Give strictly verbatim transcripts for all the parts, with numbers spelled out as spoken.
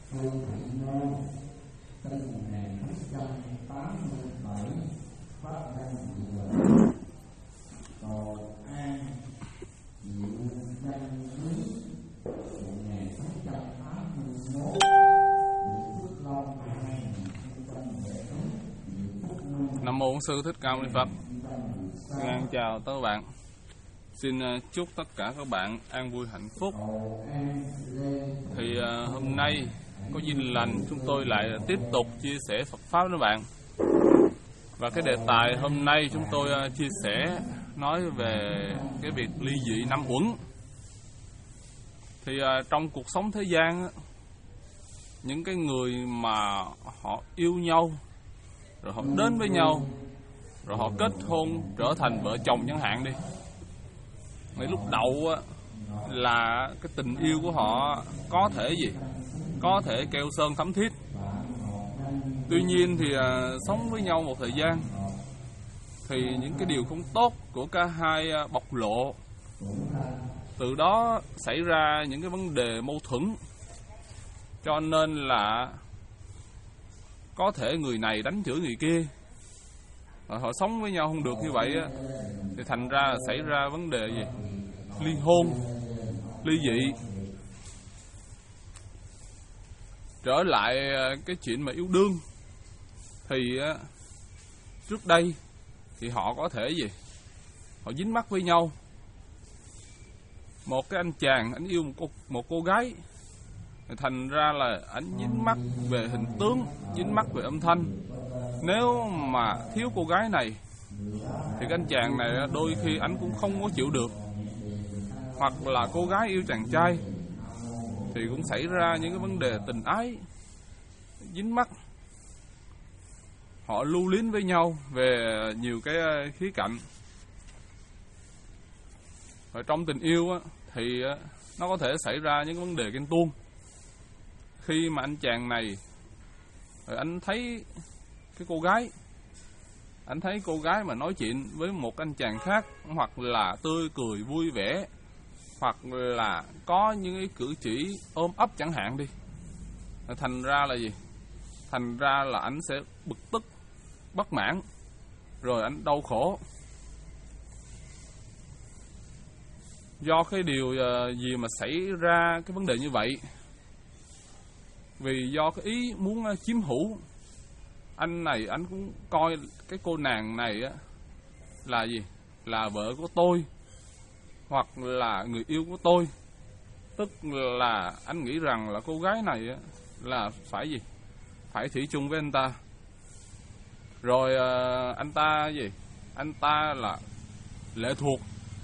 Chu Thị Môn, sinh một nghìn chín trăm tám mươi bảy, phát danh Diệu Huệ. Cầu An, Diệu Danh Quý, một nghìn chín trăm tám mươi mốt, Diệu Phước Long, hai nghìn không trăm lẻ bốn, Diệu Phúc Nguyên. Nam mô Sư Thích Ca Mâu Ni Phật. Ngàn chào tất cả bạn. Xin chúc tất cả các bạn an vui hạnh phúc. Thì uh, hôm nay có duyên lành chúng tôi lại tiếp tục chia sẻ Phật Pháp với bạn. Và cái đề tài hôm nay chúng tôi uh, chia sẻ nói về cái việc ly dị năm uẩn. Thì uh, trong cuộc sống thế gian uh, những cái người mà họ yêu nhau, rồi họ đến với nhau, rồi họ kết hôn trở thành vợ chồng chẳng hạn đi. Ngay lúc đầu á, là cái tình yêu của họ có thể gì? Có thể keo sơn thắm thiết. Tuy nhiên thì à, sống với nhau một thời gian thì những cái điều không tốt của cả hai à, bộc lộ. Từ đó xảy ra những cái vấn đề mâu thuẫn. Cho nên là có thể người này đánh chửi người kia. Rồi họ sống với nhau không được như vậy á, thì thành ra xảy ra vấn đề gì? Ly hôn, ly dị. Trở lại cái chuyện mà yêu đương thì trước đây thì họ có thể gì? Họ dính mắc với nhau. Một cái anh chàng anh yêu một cô, một cô gái, thành ra là anh dính mắc về hình tướng, dính mắc về âm thanh. Nếu mà thiếu cô gái này thì cái anh chàng này đôi khi anh cũng không có chịu được. Hoặc là cô gái yêu chàng trai thì cũng xảy ra những cái vấn đề tình ái, dính mắc. Họ lưu luyến với nhau về nhiều cái khía cạnh. Và trong tình yêu á, thì nó có thể xảy ra những vấn đề ghen tuông. Khi mà anh chàng này anh thấy cái cô gái, anh thấy cô gái mà nói chuyện với một anh chàng khác, hoặc là tươi cười vui vẻ, hoặc là có những cái cử chỉ ôm ấp chẳng hạn đi, thành ra là gì? Thành ra là anh sẽ bực tức, bất mãn, rồi anh đau khổ. Do cái điều gì mà xảy ra cái vấn đề như vậy? Vì do cái ý muốn chiếm hữu. Anh này anh cũng coi cái cô nàng này á là gì? Là vợ của tôi, hoặc là người yêu của tôi. Tức là anh nghĩ rằng là cô gái này á là phải gì? Phải thủy chung với anh ta. Rồi à, anh ta gì? Anh ta là lệ thuộc,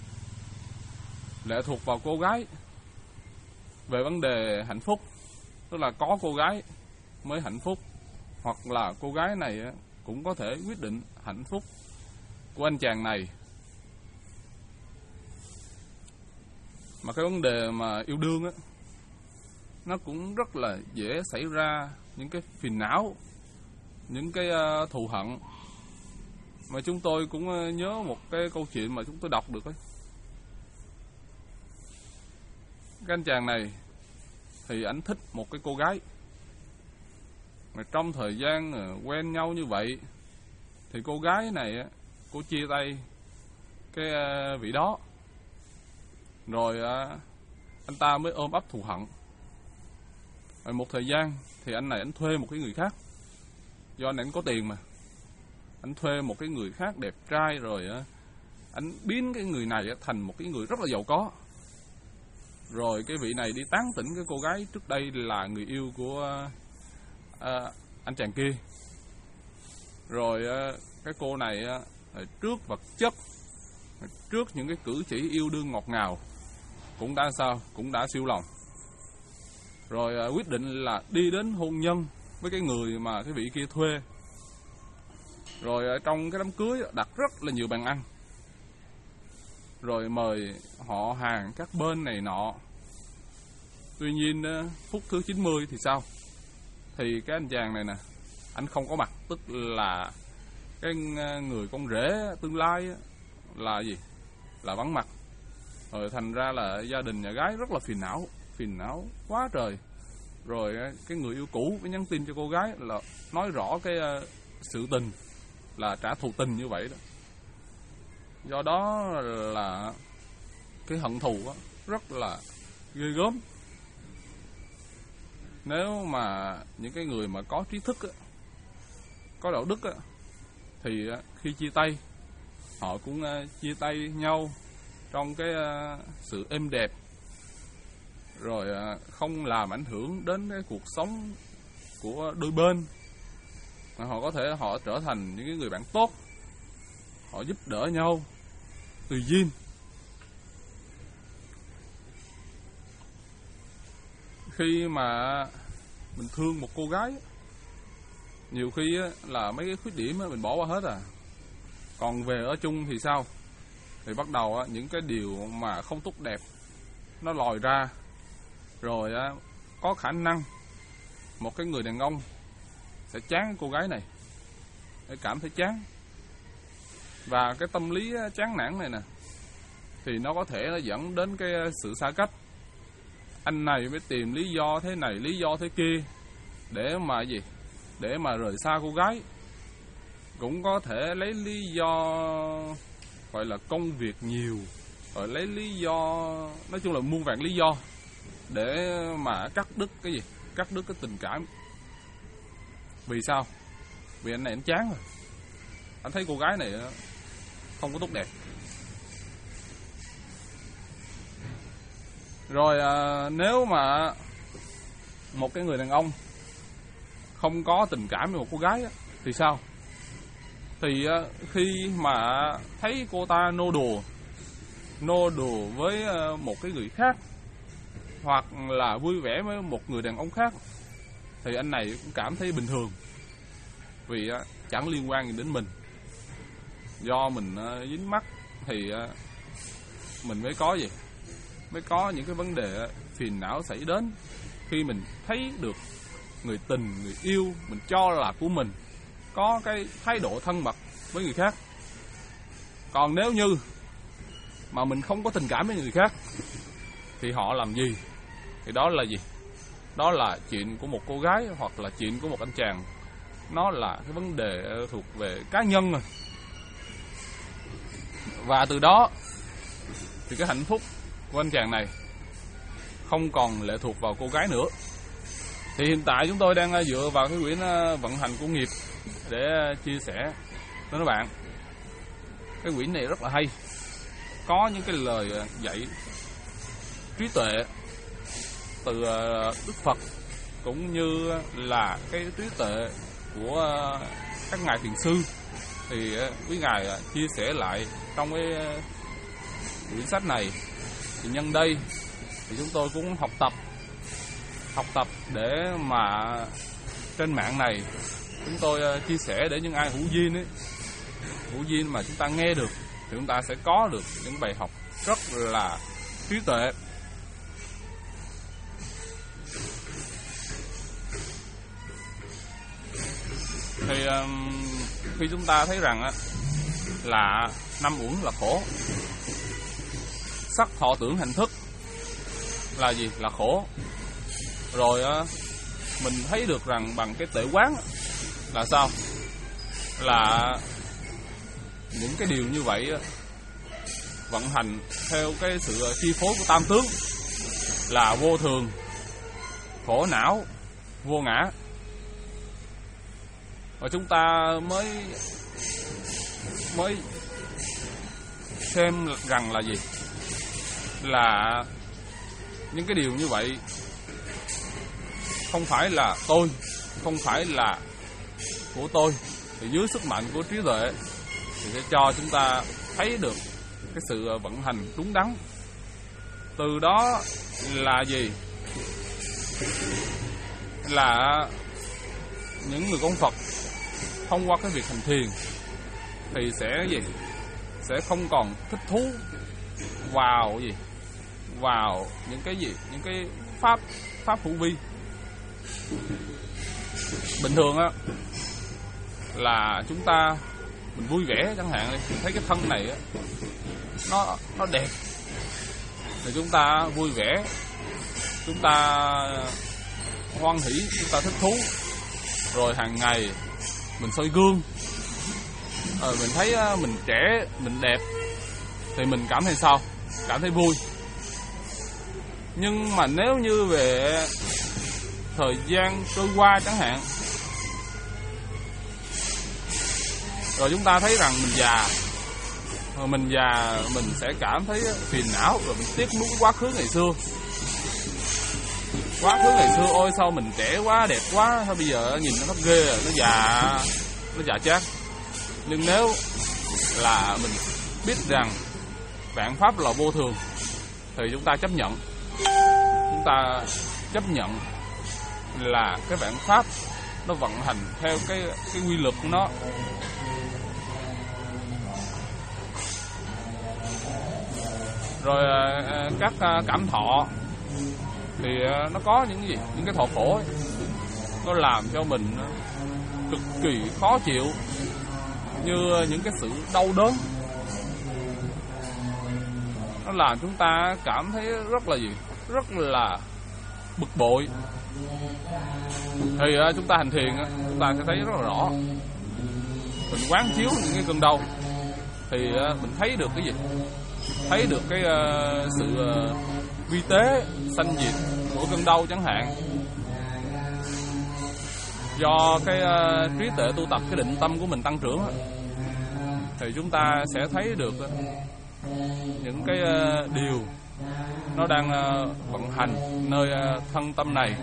lệ thuộc vào cô gái về vấn đề hạnh phúc. Tức là có cô gái mới hạnh phúc, hoặc là cô gái này cũng có thể quyết định hạnh phúc của anh chàng này. Mà cái vấn đề mà yêu đương á, nó cũng rất là dễ xảy ra những cái phiền não, những cái uh, thù hận. Mà chúng tôi cũng uh, nhớ một cái câu chuyện mà chúng tôi đọc được ấy. Cái anh chàng này thì anh thích một cái cô gái. Mà trong thời gian uh, quen nhau như vậy thì cô gái này uh, cô chia tay cái uh, vị đó. Rồi uh, anh ta mới ôm ấp thù hận. Rồi một thời gian thì anh này anh thuê một cái người khác. Do anh này anh có tiền mà, anh thuê một cái người khác đẹp trai. Rồi uh, anh biến cái người này uh, thành một cái người rất là giàu có. Rồi cái vị này đi tán tỉnh cái cô gái trước đây là người yêu của uh, uh, anh chàng kia. Rồi uh, cái cô này uh, trước vật chất, trước những cái cử chỉ yêu đương ngọt ngào, cũng đã sao? Cũng đã siêu lòng. Rồi uh, quyết định là đi đến hôn nhân với cái người mà cái vị kia thuê. Rồi ở trong cái đám cưới đặt rất là nhiều bàn ăn. Rồi mời họ hàng các bên này nọ. Tuy nhiên uh, phút thứ chín mươi thì sao? Thì cái anh chàng này nè, anh không có mặt. Tức là cái người con rể tương lai là gì? Là vắng mặt. Rồi thành ra là gia đình nhà gái rất là phiền não, phiền não quá trời. rồi cái người yêu cũ mới nhắn tin cho cô gái là nói rõ cái sự tình, là trả thù tình như vậy đó. Do đó là cái hận thù đó rất là ghê gớm. Nếu mà những cái người mà có trí thức á, có đạo đức á, thì khi chia tay họ cũng chia tay nhau trong cái sự êm đẹp, rồi không làm ảnh hưởng đến cái cuộc sống của đôi bên. Họ có thể họ trở thành những cái người bạn tốt, họ giúp đỡ nhau tùy duyên. Khi mà mình thương một cô gái, nhiều khi là mấy cái khuyết điểm mình bỏ qua hết à. Còn về ở chung thì sao? Thì bắt đầu những cái điều mà không tốt đẹp nó lòi ra. Rồi có khả năng một cái người đàn ông sẽ chán cô gái này, để cảm thấy chán. Và cái tâm lý chán nản này nè, thì nó có thể nó dẫn đến cái sự xa cách. Anh này mới tìm lý do thế này, lý do thế kia để mà gì? Để mà rời xa cô gái. Cũng có thể lấy lý do gọi là công việc nhiều, rồi lấy lý do, nói chung là muôn vàn lý do để mà cắt đứt cái gì? Cắt đứt cái tình cảm. Vì sao? Vì anh này anh chán rồi. Anh thấy cô gái này không có tốt đẹp. Rồi à, nếu mà một cái người đàn ông không có tình cảm với một cô gái á, thì sao? Thì à, khi mà thấy cô ta nô đùa Nô đùa với à, một cái người khác, hoặc là vui vẻ với một người đàn ông khác, thì anh này cũng cảm thấy bình thường. Vì à, chẳng liên quan gì đến mình. Do mình à, dính mắc thì à, mình mới có gì? Mới có những cái vấn đề phiền não xảy đến khi mình thấy được người tình, người yêu mình cho là của mình có cái thái độ thân mật với người khác. Còn nếu như mà mình không có tình cảm với người khác thì họ làm gì? Thì đó là gì? Đó là chuyện của một cô gái hoặc là chuyện của một anh chàng. Nó là cái vấn đề thuộc về cá nhân rồi. Và từ đó thì cái hạnh phúc của anh chàng này không còn lệ thuộc vào cô gái nữa. Thì hiện tại chúng tôi đang dựa vào cái quyển Vận hành của nghiệp để chia sẻ với các bạn. Cái quyển này rất là hay, có những cái lời dạy trí tuệ từ Đức Phật, cũng như là cái trí tuệ của các ngài thiền sư. Thì quý ngài chia sẻ lại trong cái quyển sách này. Thì nhân đây thì chúng tôi cũng học tập học tập để mà trên mạng này chúng tôi chia sẻ để những ai hữu duyên ấy, hữu duyên mà chúng ta nghe được thì chúng ta sẽ có được những bài học rất là trí tuệ. Thì um, khi chúng ta thấy rằng á, là năm uẩn là khổ, sắc thọ tưởng hành thức là gì? Là khổ. Rồi á, mình thấy được rằng bằng cái tuệ quán là sao? Là những cái điều như vậy á, vận hành theo cái sự chi phối của tam tướng là vô thường, khổ não, vô ngã. Và chúng ta mới mới xem rằng là gì? Là những cái điều như vậy không phải là tôi, không phải là của tôi. Thì dưới sức mạnh của trí tuệ thì sẽ cho chúng ta thấy được cái sự vận hành đúng đắn. Từ đó là gì? Là những người con Phật thông qua cái việc hành thiền thì sẽ gì? Sẽ không còn thích thú vào gì? Vào những cái gì? Những cái pháp pháp hữu vi. Bình thường á là chúng ta mình vui vẻ chẳng hạn, mình thấy cái thân này á nó nó đẹp thì chúng ta vui vẻ, chúng ta hoan hỷ, chúng ta thích thú. Rồi hàng ngày mình soi gương, à, mình thấy mình trẻ, mình đẹp, thì mình cảm thấy sao? Cảm thấy vui. Nhưng mà nếu như về thời gian trôi qua chẳng hạn, rồi chúng ta thấy rằng mình già, rồi mình già mình sẽ cảm thấy phiền não, rồi mình tiếc nuối quá khứ ngày xưa. Quá khứ ngày xưa, ôi sao mình trẻ quá, đẹp quá, sao bây giờ nhìn nó thấp ghê, nó già, nó già chát. Nhưng nếu là mình biết rằng vạn pháp là vô thường, thì chúng ta chấp nhận. Chúng ta chấp nhận là cái vạn pháp nó vận hành theo cái cái quy luật của nó. Rồi các cảm thọ thì nó có những cái gì? Những cái thọ khổ ấy, nó làm cho mình cực kỳ khó chịu, như những cái sự đau đớn. Nó làm chúng ta cảm thấy rất là gì? Rất là bực bội. Thì chúng ta hành thiền, chúng ta sẽ thấy rất là rõ. Mình quán chiếu những cái cơn đau, thì mình thấy được cái gì? Thấy được cái uh, sự uh, vi tế, sanh diệt của cơn đau chẳng hạn. Do cái uh, trí tuệ tu tập, cái định tâm của mình tăng trưởng, thì chúng ta sẽ thấy được uh, những cái uh, điều nó đang uh, vận hành nơi uh, thân tâm này.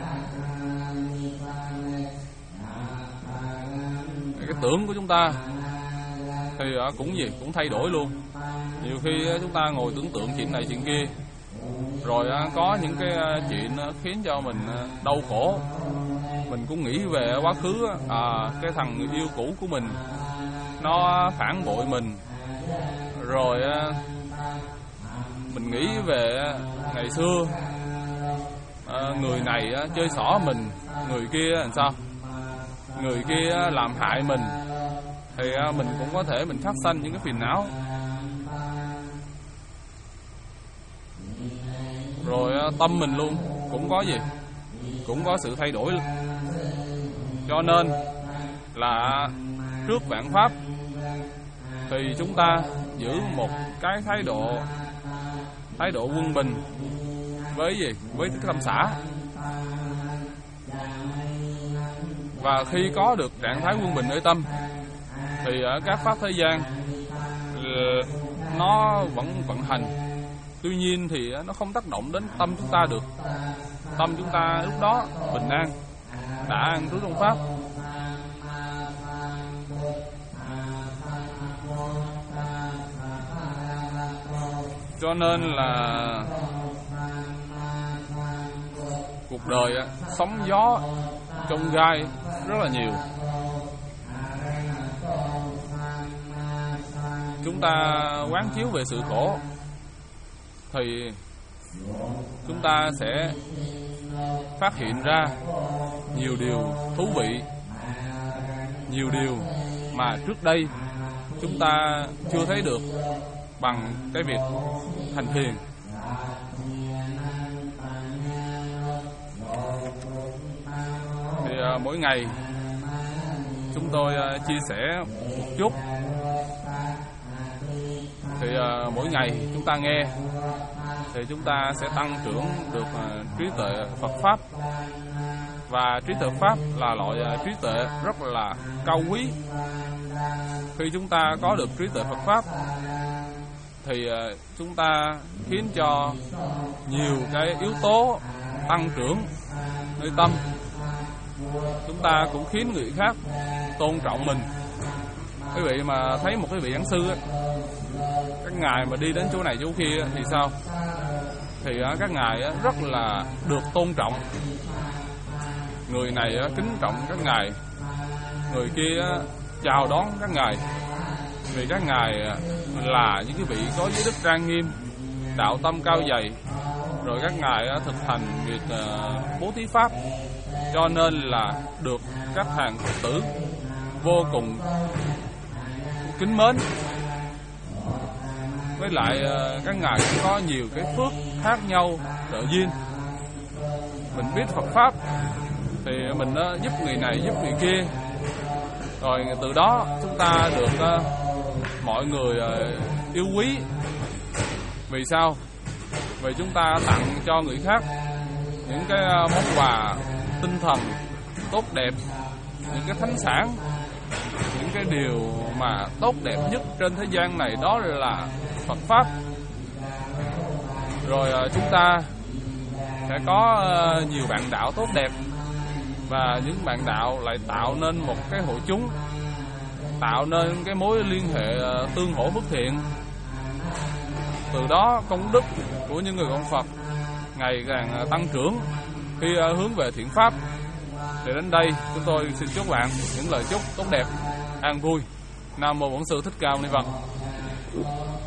Cái tưởng của chúng ta thì uh, cũng gì cũng thay đổi luôn. Nhiều khi uh, chúng ta ngồi tưởng tượng chuyện này chuyện kia, rồi uh, có những cái uh, chuyện uh, khiến cho mình uh, đau khổ. Mình cũng nghĩ về quá khứ, à, cái thằng người yêu cũ của mình nó phản bội mình, rồi uh, mình nghĩ về ngày xưa, à, người này chơi xỏ mình, người kia làm sao, người kia làm hại mình, thì mình cũng có thể mình phát sanh những cái phiền não. Rồi tâm mình luôn cũng có gì, cũng có sự thay đổi. Cho nên là trước vạn pháp thì chúng ta giữ một cái thái độ thái độ quân bình với gì? Với cái tâm xã. Và khi có được trạng thái quân bình ở tâm, thì ở các pháp thế gian nó vẫn vận hành. Tuy nhiên thì nó không tác động đến tâm chúng ta được. Tâm chúng ta lúc đó bình an, đã an trú trong pháp. Cho nên là cuộc đời sóng gió trong gai rất là nhiều. Chúng ta quán chiếu về sự khổ, thì chúng ta sẽ phát hiện ra nhiều điều thú vị, nhiều điều mà trước đây chúng ta chưa thấy được bằng cái việc hành thiền. Thì uh, mỗi ngày chúng tôi uh, chia sẻ một chút. Thì uh, mỗi ngày chúng ta nghe, thì chúng ta sẽ tăng trưởng được uh, trí tuệ Phật Pháp. Và trí tuệ Pháp là loại uh, trí tuệ rất là cao quý. Khi chúng ta có được trí tuệ Phật Pháp, thì uh, chúng ta khiến cho nhiều cái yếu tố tăng trưởng nơi tâm. Chúng ta cũng khiến người khác tôn trọng mình. Quý vị mà thấy một cái vị giảng sư á, các ngài mà đi đến chỗ này chỗ kia thì sao? Thì uh, các ngài uh, rất là được tôn trọng. Người này uh, kính trọng các ngài, người kia uh, chào đón các ngài, vì các ngài là những cái vị có giới đức trang nghiêm, đạo tâm cao dày, rồi các ngài thực hành việc bố thí pháp, cho nên là được các hàng Phật tử vô cùng kính mến. Với lại các ngài cũng có nhiều cái phước khác nhau trợ duyên. Mình biết Phật Pháp thì mình nó giúp người này giúp người kia, rồi từ đó chúng ta được uh, mọi người uh, yêu quý. Vì sao? Vì chúng ta tặng cho người khác những cái uh, món quà tinh thần tốt đẹp, những cái thánh sản, những cái điều mà tốt đẹp nhất trên thế gian này, đó là Phật Pháp. Rồi uh, chúng ta sẽ có uh, nhiều bạn đạo tốt đẹp, và những bạn đạo lại tạo nên một cái hội chúng, tạo nên cái mối liên hệ uh, tương hỗ phước thiện. Từ đó công đức của những người con Phật ngày càng uh, tăng trưởng khi uh, hướng về thiện pháp. Để đến đây chúng tôi xin chúc bạn những lời chúc tốt đẹp, an vui. Nam mô Bổn Sư Thích Ca Mâu Ni Phật.